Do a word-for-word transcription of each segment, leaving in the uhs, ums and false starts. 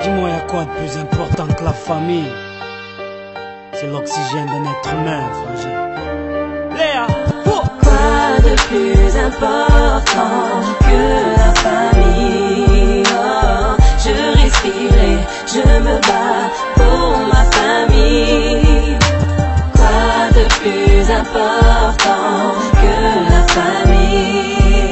Dis-moi, y'a quoi de plus important que la famille? C'est l'oxygène d'un être humain, frangin. Léa, oh. Quoi de plus important que la famille? Oh, je respire et je me bats pour ma famille. Quoi de plus important que la famille?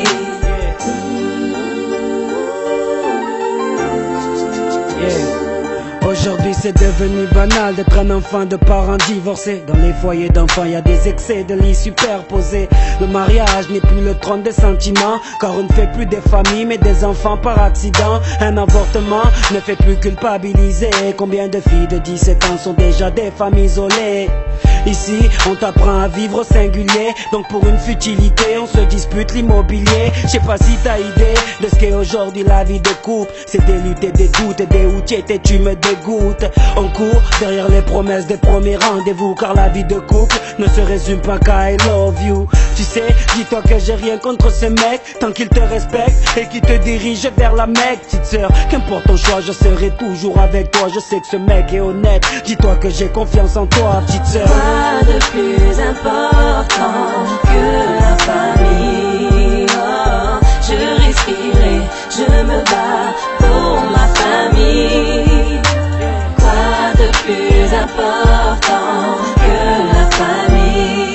Aujourd'hui c'est devenu banal d'être un enfant de parents divorcés. Dans les foyers d'enfants y a des excès de lits superposés. Le mariage n'est plus le trône des sentiments, car on ne fait plus des familles mais des enfants par accident. Un avortement ne fait plus culpabiliser. Combien de filles de dix-sept ans sont déjà des femmes isolées? Ici on t'apprend à vivre au singulier, donc pour une futilité on se dispute l'immobilier. Je sais pas si t'as idée de ce qu'est aujourd'hui la vie de couple. C'est des luttes et des doutes et des où tu étais tu me dégoûtes. On court derrière les promesses des premiers rendez-vous, car la vie de couple ne se résume pas qu'à I love you. Tu sais, dis-toi que j'ai rien contre ce mec, tant qu'il te respecte et qu'il te dirige vers la Mecque. Petite sœur, qu'importe ton choix, je serai toujours avec toi. Je sais que ce mec est honnête, dis-toi que j'ai confiance en toi, petite sœur. Quoi de plus important que la famille? Oh, je respire et je me bats pour ma famille. Quoi de plus important que la famille?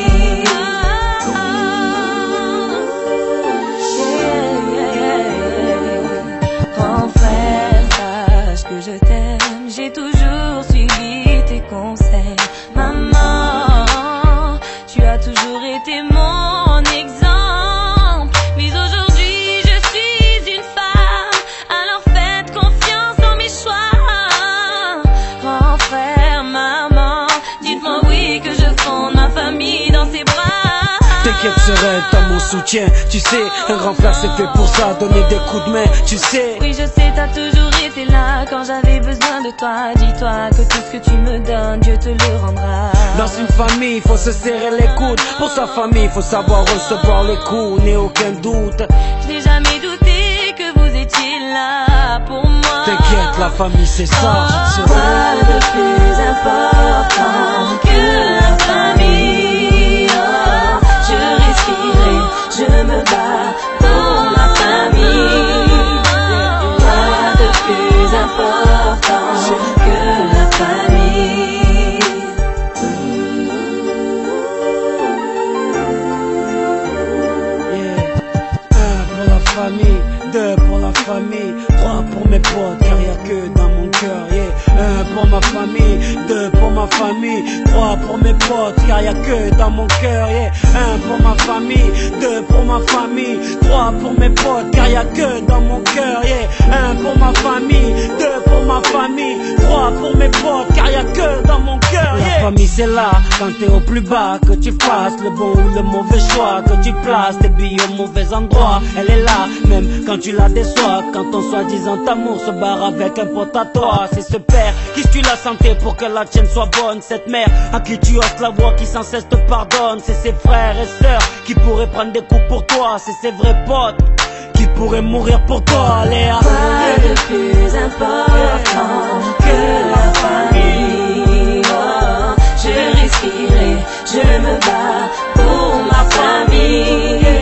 Grand frère, sache que je t'aime, j'ai toujours suivi tes conseils. Maman, tu as toujours été mon exemple, mais aujourd'hui je suis une femme, alors faites confiance en mes choix. Grand frère, maman, dites-moi oui que je fonde ma famille dans ses bras. T'inquiète sereine, t'as mon soutien. Tu sais, un grand frère c'est fait pour ça, donner des coups de main, tu sais. Oui je sais, t'as toujours été là quand j'avais besoin de toi. Dis-toi que tout ce que tu me donnes, Dieu te le rendra. Dans une famille, il faut se serrer les coudes. Pour sa famille, il faut savoir recevoir les coups, n'ai aucun doute. Je n'ai jamais douté que vous étiez là pour moi. T'inquiète, la famille c'est ça. Oh, quoi de plus important que la famille? Oh, je respire et je me bats pour ma famille. Quoi de plus important que la famille? Yeah. Un pour la famille, deux pour la famille, trois pour mes potes, car y'a que dans mon cœur. Yeah. Un pour ma famille, deux pour ma famille, trois pour mes potes, car y'a que dans mon cœur. Yeah. Un pour ma famille, deux pour ma famille, trois pour mes potes, car y'a que dans mon cœur. Yeah. Un pour ma famille, deux pour ma famille, trois pour mes potes, car y'a que dans mon cœur. Yeah. La famille c'est là, quand t'es au plus bas, que tu fasses le bon ou le mauvais choix, que tu places tes billes au mauvais endroit. Elle est là, même quand tu la déçois, quand ton soi-disant amour se barre avec un pote à toi. C'est ce père qui suit la santé pour que la tienne soit bonne, cette mère à qui tu oses la voix, qui sans cesse te pardonne. C'est ses frères et sœurs qui pourraient prendre des coups pour toi, c'est ses vrais potes qui pourraient mourir pour toi. Léa, quoi de plus important que la famille? Oh, je respire et je me bats pour ma famille.